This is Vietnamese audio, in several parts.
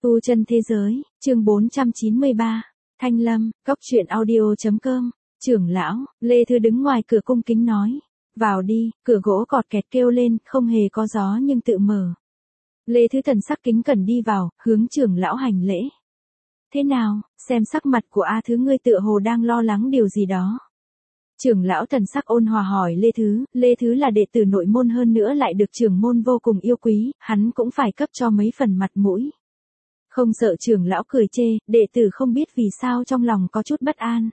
Tu chân thế giới, chương 493, Thanh Lâm, Cốc truyện audio.com, trưởng lão, Lê Thư đứng ngoài cửa cung kính nói. Vào đi, cửa gỗ cọt kẹt kêu lên, không hề có gió nhưng tự mở. Lê Thư thần sắc kính cẩn đi vào, hướng trưởng lão hành lễ. Thế nào, xem sắc mặt của A Thứ ngươi tựa hồ đang lo lắng điều gì đó. Trưởng lão thần sắc ôn hòa hỏi Lê Thứ là đệ tử nội môn hơn nữa lại được trưởng môn vô cùng yêu quý, hắn cũng phải cấp cho mấy phần mặt mũi. Không sợ trưởng lão cười chê, đệ tử không biết vì sao trong lòng có chút bất an.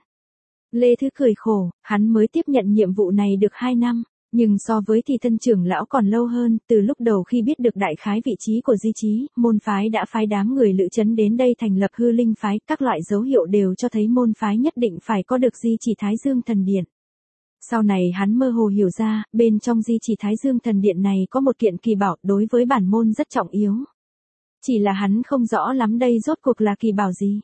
Lê Thứ cười khổ, hắn mới tiếp nhận nhiệm vụ này được 2 năm, nhưng so với thì thân trưởng lão còn lâu hơn, từ lúc đầu khi biết được đại khái vị trí của di chí, môn phái đã phái đám người Lữ Chấn đến đây thành lập Hư Linh phái, các loại dấu hiệu đều cho thấy môn phái nhất định phải có được di chỉ Thái Dương Thần Điện. Sau này hắn mơ hồ hiểu ra, bên trong di chỉ Thái Dương Thần Điện này có một kiện kỳ bảo đối với bản môn rất trọng yếu. Chỉ là hắn không rõ lắm đây rốt cuộc là kỳ bảo gì.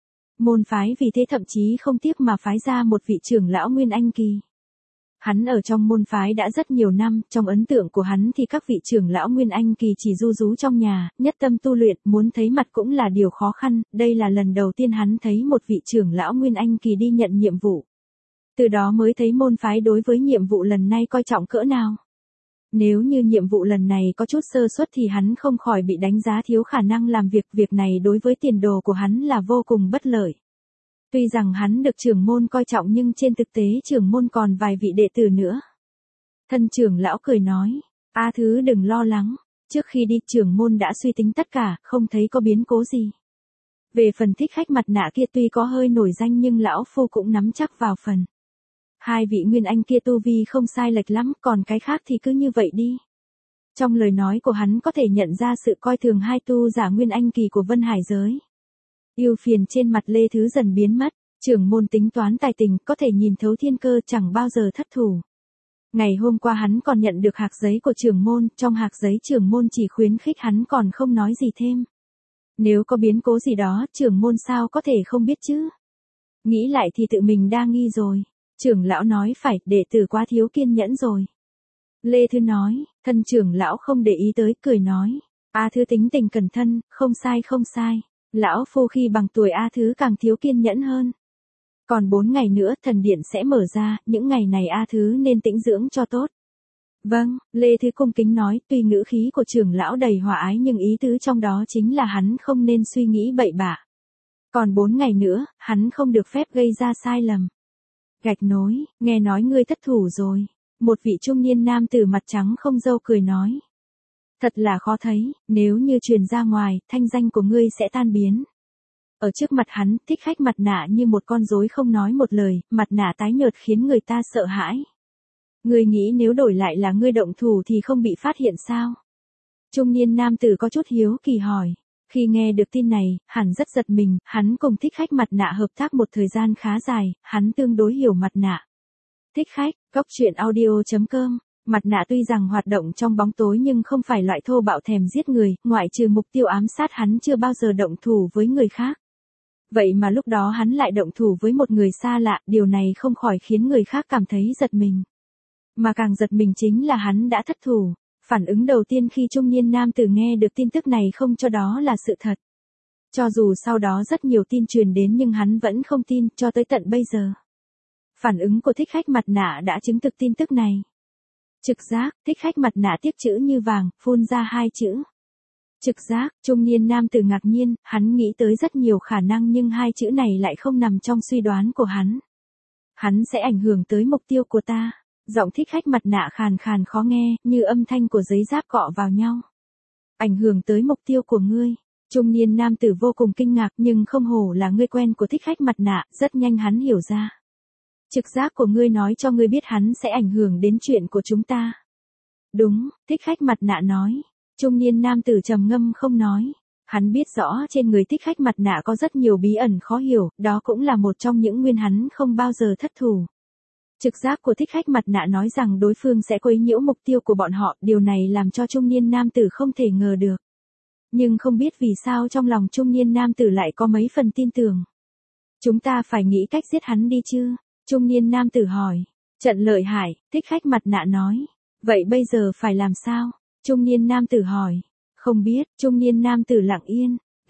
Môn phái vì thế thậm chí không tiếc mà phái ra một vị trưởng lão Nguyên Anh kỳ. Hắn ở trong môn phái đã rất nhiều năm, trong ấn tượng của hắn thì các vị trưởng lão Nguyên Anh kỳ chỉ ru rú trong nhà, nhất tâm tu luyện, muốn thấy mặt cũng là điều khó khăn, đây là lần đầu tiên hắn thấy một vị trưởng lão Nguyên Anh kỳ đi nhận nhiệm vụ. Từ đó mới thấy môn phái đối với nhiệm vụ lần này coi trọng cỡ nào. Nếu như nhiệm vụ lần này có chút sơ suất thì hắn không khỏi bị đánh giá thiếu khả năng làm việc này đối với tiền đồ của hắn là vô cùng bất lợi. Tuy rằng hắn được trưởng môn coi trọng nhưng trên thực tế trưởng môn còn vài vị đệ tử nữa. Thân trưởng lão cười nói, A Thứ đừng lo lắng, trước khi đi trưởng môn đã suy tính tất cả, không thấy có biến cố gì. Về phần Thích Khách mặt nạ kia tuy có hơi nổi danh nhưng lão phu cũng nắm chắc vào phần. 2 vị Nguyên Anh kia tu vi không sai lệch lắm, còn cái khác thì cứ như vậy đi. Trong lời nói của hắn có thể nhận ra sự coi thường 2 tu giả Nguyên Anh kỳ của Vân Hải giới. Ưu phiền trên mặt Lê Thứ dần biến mất, trưởng môn tính toán tài tình, có thể nhìn thấu thiên cơ, chẳng bao giờ thất thủ. Ngày hôm qua hắn còn nhận được hạc giấy của trưởng môn, trong hạc giấy trưởng môn chỉ khuyến khích hắn còn không nói gì thêm. Nếu có biến cố gì đó, trưởng môn sao có thể không biết chứ? Nghĩ lại thì tự mình đa nghi rồi. Trưởng lão nói phải, đệ tử quá thiếu kiên nhẫn rồi. Lê Thư nói, thân trưởng lão không để ý tới, cười nói. A Thứ tính tình cẩn thân, không sai. Lão phu khi bằng tuổi A Thứ càng thiếu kiên nhẫn hơn. Còn 4 ngày nữa thần điện sẽ mở ra, những ngày này A Thứ nên tĩnh dưỡng cho tốt. Vâng, Lê Thư cung kính nói, tuy ngữ khí của trưởng lão đầy hòa ái nhưng ý tứ trong đó chính là hắn không nên suy nghĩ bậy bạ. Còn 4 ngày nữa, hắn không được phép gây ra sai lầm. Gạch nối, nghe nói ngươi thất thủ rồi. Một vị trung niên nam tử mặt trắng không râu cười nói. Thật là khó thấy, nếu như truyền ra ngoài, thanh danh của ngươi sẽ tan biến. Ở trước mặt hắn, Thích Khách mặt nạ như một con rối không nói một lời, mặt nạ tái nhợt khiến người ta sợ hãi. Ngươi nghĩ nếu đổi lại là ngươi động thủ thì không bị phát hiện sao? Trung niên nam tử có chút hiếu kỳ hỏi. Khi nghe được tin này, hắn rất giật mình, hắn cùng Thích Khách mặt nạ hợp tác một thời gian khá dài, hắn tương đối hiểu mặt nạ. Thích Khách, Cốc truyện audio.com, mặt nạ tuy rằng hoạt động trong bóng tối nhưng không phải loại thô bạo thèm giết người, ngoại trừ mục tiêu ám sát hắn chưa bao giờ động thủ với người khác. Vậy mà lúc đó hắn lại động thủ với một người xa lạ, điều này không khỏi khiến người khác cảm thấy giật mình. Mà càng giật mình chính là hắn đã thất thủ. Phản ứng đầu tiên khi trung niên nam tử nghe được tin tức này không cho đó là sự thật. Cho dù sau đó rất nhiều tin truyền đến nhưng hắn vẫn không tin cho tới tận bây giờ. Phản ứng của Thích Khách mặt nạ đã chứng thực tin tức này. Trực giác, Thích Khách mặt nạ tiếc chữ như vàng, phun ra 2 chữ. Trực giác, trung niên nam tử ngạc nhiên, hắn nghĩ tới rất nhiều khả năng nhưng 2 chữ này lại không nằm trong suy đoán của hắn. Hắn sẽ ảnh hưởng tới mục tiêu của ta. Giọng Thích Khách mặt nạ khàn khàn khó nghe, như âm thanh của giấy giáp cọ vào nhau. Ảnh hưởng tới mục tiêu của ngươi. Trung niên nam tử vô cùng kinh ngạc nhưng không hổ là ngươi quen của Thích Khách mặt nạ, rất nhanh hắn hiểu ra. Trực giác của ngươi nói cho ngươi biết hắn sẽ ảnh hưởng đến chuyện của chúng ta. Đúng, Thích Khách mặt nạ nói. Trung niên nam tử trầm ngâm không nói. Hắn biết rõ trên người Thích Khách mặt nạ có rất nhiều bí ẩn khó hiểu, đó cũng là một trong những nguyên hắn không bao giờ thất thủ. Trực giác của Thích Khách mặt nạ nói rằng đối phương sẽ quấy nhiễu mục tiêu của bọn họ, điều này làm cho trung niên nam tử không thể ngờ được. Nhưng không biết vì sao trong lòng trung niên nam tử lại có mấy phần tin tưởng. Chúng ta phải nghĩ cách giết hắn đi chứ? Trung niên nam tử hỏi. Trận lợi hại, Thích Khách mặt nạ nói. Vậy bây giờ phải làm sao? Trung niên nam tử hỏi. Không biết, trung niên nam tử lặng yên.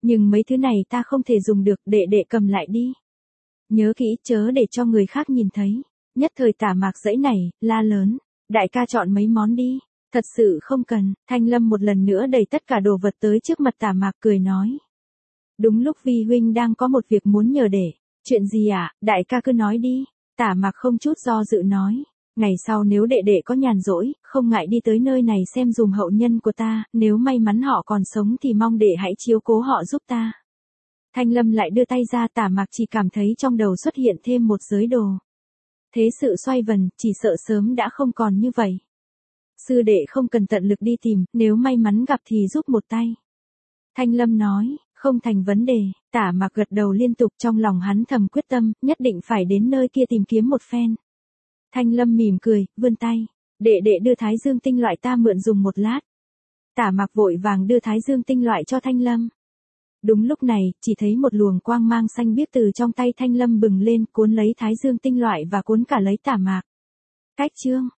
Nhưng mấy thứ này ta không thể dùng được, đệ đệ cầm lại đi. Nhớ kỹ chớ để cho người khác nhìn thấy. Nhất thời Tả Mạc giãy nảy, la lớn. Đại ca chọn mấy món đi. Thật sự không cần. Thanh Lâm một lần nữa đẩy tất cả đồ vật tới trước mặt Tả Mạc cười nói. Đúng lúc Vi huynh đang có một việc muốn nhờ để. Chuyện gì ạ? Đại ca cứ nói đi. Tả Mạc không chút do dự nói. Ngày sau nếu đệ đệ có nhàn rỗi, không ngại đi tới nơi này xem dùm hậu nhân của ta, nếu may mắn họ còn sống thì mong đệ hãy chiếu cố họ giúp ta. Thanh Lâm lại đưa tay ra, Tả Mạc chỉ cảm thấy trong đầu xuất hiện thêm một giới đồ. Thế sự xoay vần, chỉ sợ sớm đã không còn như vậy. Sư đệ không cần tận lực đi tìm, nếu may mắn gặp thì giúp một tay. Thanh Lâm nói, không thành vấn đề. Tả Mạc gật đầu liên tục, trong lòng hắn thầm quyết tâm, nhất định phải đến nơi kia tìm kiếm một phen. Thanh Lâm mỉm cười, vươn tay. Đệ đệ đưa Thái Dương tinh loại ta mượn dùng một lát. Tả Mạc vội vàng đưa Thái Dương tinh loại cho Thanh Lâm. Đúng lúc này, chỉ thấy một luồng quang mang xanh biếc từ trong tay Thanh Lâm bừng lên, cuốn lấy Thái Dương tinh loại và cuốn cả lấy Tả Mạc. Cách chương